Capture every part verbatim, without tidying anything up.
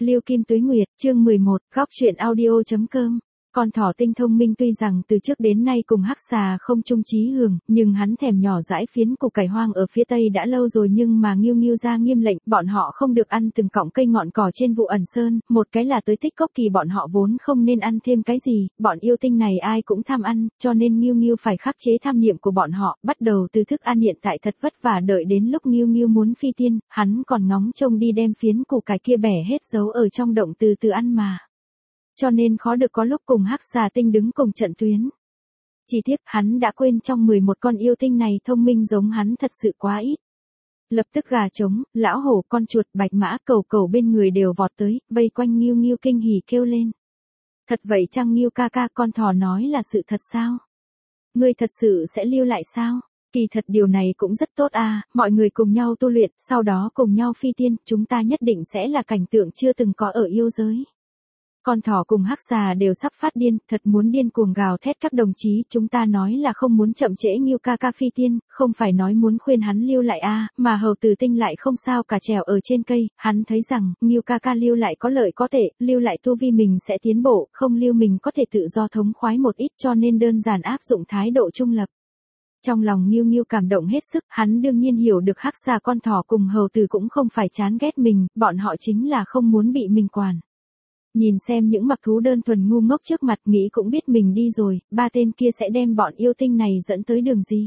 Liêu Kim Tuế Nguyệt, chương mười một, góc truyện audio.com. Con thỏ tinh thông minh tuy rằng từ trước đến nay cùng hắc xà không chung chí hướng, nhưng hắn thèm nhỏ dãi phiến củ cải hoang ở phía tây đã lâu rồi, nhưng mà Nghiêu Nghiêu ra nghiêm lệnh, bọn họ không được ăn từng cọng cây ngọn cỏ trên vụ ẩn sơn, một cái là tới tích cốc kỳ bọn họ vốn không nên ăn thêm cái gì, bọn yêu tinh này ai cũng tham ăn, cho nên Nghiêu Nghiêu phải khắc chế tham niệm của bọn họ, bắt đầu từ thức ăn hiện tại thật vất vả, đợi đến lúc Nghiêu Nghiêu muốn phi tiên, hắn còn ngóng trông đi đem phiến củ cải kia bẻ hết giấu ở trong động từ từ ăn mà. Cho nên khó được có lúc cùng hắc xà tinh đứng cùng trận tuyến. Chỉ tiếc hắn đã quên trong mười một con yêu tinh này thông minh giống hắn thật sự quá ít. Lập tức gà trống, lão hổ, con chuột, bạch mã, cẩu cẩu bên người đều vọt tới, vây quanh Nghiêu Nghiêu kinh hỉ kêu lên. Thật vậy chăng Nghiêu ca ca, con thỏ nói là sự thật sao? Ngươi thật sự sẽ lưu lại sao? Kỳ thật điều này cũng rất tốt à, mọi người cùng nhau tu luyện, sau đó cùng nhau phi tiên, chúng ta nhất định sẽ là cảnh tượng chưa từng có ở yêu giới. Con thỏ cùng hắc xà đều sắp phát điên, thật muốn điên cuồng gào thét các đồng chí, chúng ta nói là không muốn chậm trễ Nghiêu ca ca phi tiên, không phải nói muốn khuyên hắn lưu lại a, à, mà hầu tử tinh lại không sao cả trèo ở trên cây, hắn thấy rằng, Nghiêu ca ca lưu lại có lợi có tệ, lưu lại tu vi mình sẽ tiến bộ, không lưu mình có thể tự do thống khoái một ít, cho nên đơn giản áp dụng thái độ trung lập. Trong lòng Nghiêu Nghiêu cảm động hết sức, hắn đương nhiên hiểu được hắc xà con thỏ cùng hầu tử cũng không phải chán ghét mình, bọn họ chính là không muốn bị mình quản. Nhìn xem những mặc thú đơn thuần ngu ngốc trước mặt, nghĩ cũng biết mình đi rồi, ba tên kia sẽ đem bọn yêu tinh này dẫn tới đường gì.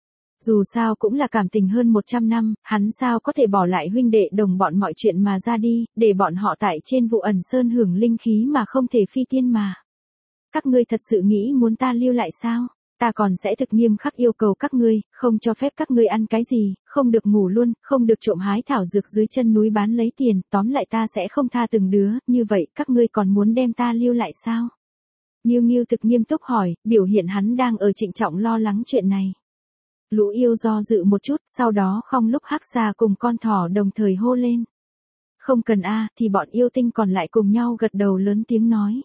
Dù sao cũng là cảm tình hơn một trăm năm, hắn sao có thể bỏ lại huynh đệ đồng bọn mọi chuyện mà ra đi, để bọn họ tại trên vụ ẩn sơn hưởng linh khí mà không thể phi tiên mà. Các ngươi thật sự nghĩ muốn ta lưu lại sao? Ta còn sẽ thực nghiêm khắc yêu cầu các ngươi, không cho phép các ngươi ăn cái gì, không được ngủ luôn, không được trộm hái thảo dược dưới chân núi bán lấy tiền, tóm lại ta sẽ không tha từng đứa, như vậy các ngươi còn muốn đem ta lưu lại sao? Nghiêu Nghiêu thực nghiêm túc hỏi, biểu hiện hắn đang ở trịnh trọng lo lắng chuyện này. Lũ yêu do dự một chút, sau đó không lúc hắc xà cùng con thỏ đồng thời hô lên. Không cần a, thì bọn yêu tinh còn lại cùng nhau gật đầu lớn tiếng nói.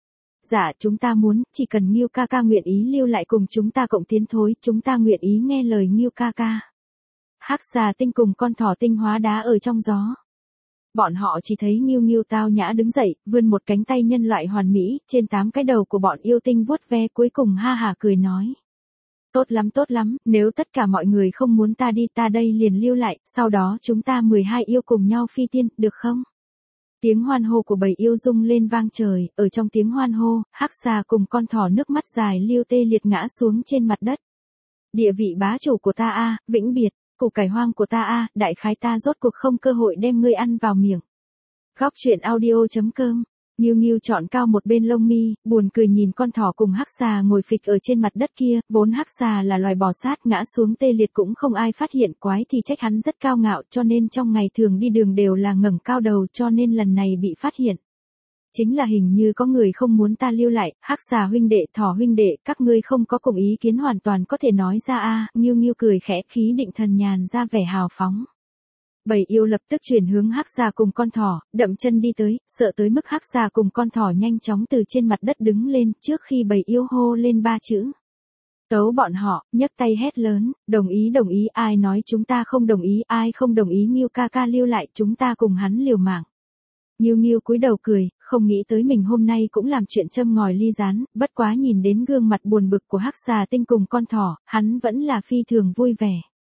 Dạ, chúng ta muốn, chỉ cần Nghiêu ca ca nguyện ý lưu lại cùng chúng ta cộng tiến thối, chúng ta nguyện ý nghe lời Nghiêu ca ca. Hắc xà tinh cùng con thỏ tinh hóa đá ở trong gió. Bọn họ chỉ thấy Nghiêu Nghiêu tao nhã đứng dậy, vươn một cánh tay nhân loại hoàn mỹ, trên tám cái đầu của bọn yêu tinh vuốt ve, cuối cùng ha hả cười nói. Tốt lắm tốt lắm, nếu tất cả mọi người không muốn ta đi, ta đây liền lưu lại, sau đó chúng ta mười hai yêu cùng nhau phi tiên, được không? Tiếng hoan hô của bầy yêu rung lên vang trời, ở trong tiếng hoan hô, hắc xà cùng con thỏ nước mắt dài liêu tê liệt ngã xuống trên mặt đất. Địa vị bá chủ của ta a, vĩnh biệt, củ cải hoang của ta a, đại khái ta rốt cuộc không cơ hội đem ngươi ăn vào miệng. Góc truyện audio.com. Nghiêu Nghiêu chọn cao một bên lông mi, buồn cười nhìn con thỏ cùng hắc xà ngồi phịch ở trên mặt đất kia, vốn hắc xà là loài bò sát, ngã xuống tê liệt cũng không ai phát hiện, quái thì trách hắn rất cao ngạo, cho nên trong ngày thường đi đường đều là ngẩng cao đầu, cho nên lần này bị phát hiện. Chính là hình như có người không muốn ta lưu lại, hắc xà huynh đệ, thỏ huynh đệ, các ngươi không có cùng ý kiến hoàn toàn có thể nói ra a. Nghiêu Nghiêu cười khẽ, khí định thần nhàn ra vẻ hào phóng. Bầy yêu lập tức chuyển hướng hắc xà cùng con thỏ, đậm chân đi tới, sợ tới mức hắc xà cùng con thỏ nhanh chóng từ trên mặt đất đứng lên, trước khi bầy yêu hô lên ba chữ. Tấu bọn họ, nhấc tay hét lớn, đồng ý đồng ý, ai nói chúng ta không đồng ý, ai không đồng ý Nghiêu ca ca lưu lại, chúng ta cùng hắn liều mạng. Nghiêu Nghiêu cúi đầu cười, không nghĩ tới mình hôm nay cũng làm chuyện châm ngòi ly rán, bất quá nhìn đến gương mặt buồn bực của hắc xà tinh cùng con thỏ, hắn vẫn là phi thường vui vẻ.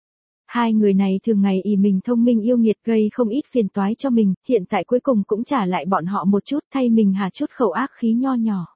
Hai người này thường ngày ỷ mình thông minh yêu nghiệt, gây không ít phiền toái cho mình, hiện tại cuối cùng cũng trả lại bọn họ một chút, thay mình hà chút khẩu ác khí nho nhỏ.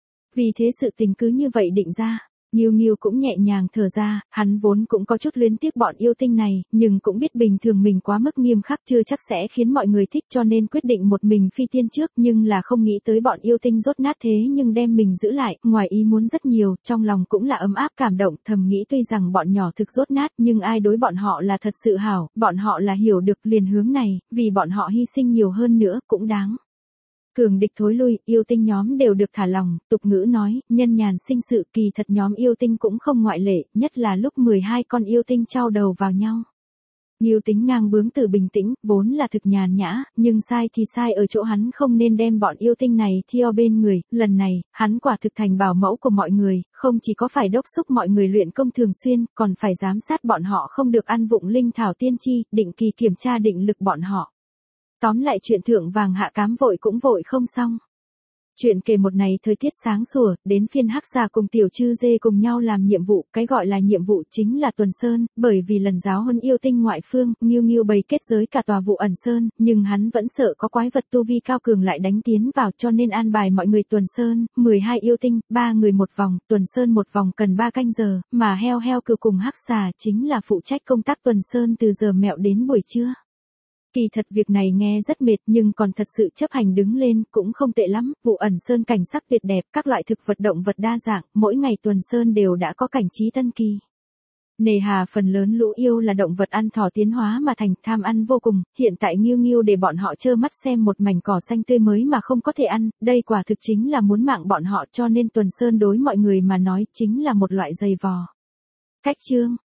Vì thế sự tình cứ như vậy định ra. Nghiêu Nghiêu cũng nhẹ nhàng thở ra, hắn vốn cũng có chút luyến tiếc bọn yêu tinh này, nhưng cũng biết bình thường mình quá mức nghiêm khắc chưa chắc sẽ khiến mọi người thích, cho nên quyết định một mình phi tiên trước, nhưng là không nghĩ tới bọn yêu tinh rốt nát thế nhưng đem mình giữ lại, ngoài ý muốn rất nhiều, trong lòng cũng là ấm áp cảm động, thầm nghĩ tuy rằng bọn nhỏ thực rốt nát nhưng ai đối bọn họ là thật sự hảo, bọn họ là hiểu được liền hướng này, vì bọn họ hy sinh nhiều hơn nữa cũng đáng. Cường địch thối lui, yêu tinh nhóm đều được thả lòng, tục ngữ nói, nhân nhàn sinh sự, kỳ thật nhóm yêu tinh cũng không ngoại lệ, nhất là lúc mười hai con yêu tinh trao đầu vào nhau. Nghiêu tính ngang bướng từ bình tĩnh, vốn là thực nhàn nhã, nhưng sai thì sai ở chỗ hắn không nên đem bọn yêu tinh này theo bên người, lần này, hắn quả thực thành bảo mẫu của mọi người, không chỉ có phải đốc thúc mọi người luyện công thường xuyên, còn phải giám sát bọn họ không được ăn vụng linh thảo tiên chi, định kỳ kiểm tra định lực bọn họ. Tóm lại chuyện thượng vàng hạ cám vội cũng vội không xong. Chuyện kể một ngày thời tiết sáng sủa, đến phiên Hắc Xà cùng Tiểu Chư Dê cùng nhau làm nhiệm vụ, cái gọi là nhiệm vụ chính là tuần sơn, bởi vì lần giáo huấn yêu tinh ngoại phương, Ngưu Ngưu bày kết giới cả tòa vụ ẩn sơn, nhưng hắn vẫn sợ có quái vật tu vi cao cường lại đánh tiến vào cho nên an bài mọi người tuần sơn, mười hai yêu tinh, ba người một vòng, tuần sơn một vòng cần ba canh giờ, mà heo heo cừu cùng Hắc Xà chính là phụ trách công tác tuần sơn từ giờ mẹo đến buổi trưa. Kỳ thật việc này nghe rất mệt nhưng còn thật sự chấp hành đứng lên cũng không tệ lắm, vụ ẩn sơn cảnh sắc tuyệt đẹp, các loại thực vật động vật đa dạng, mỗi ngày tuần sơn đều đã có cảnh trí tân kỳ. Nề hà phần lớn lũ yêu là động vật ăn thỏ tiến hóa mà thành, tham ăn vô cùng, hiện tại Ngưu Ngưu để bọn họ trơ mắt xem một mảnh cỏ xanh tươi mới mà không có thể ăn, đây quả thực chính là muốn mạng bọn họ cho nên tuần sơn đối mọi người mà nói chính là một loại giày vò. Cách chương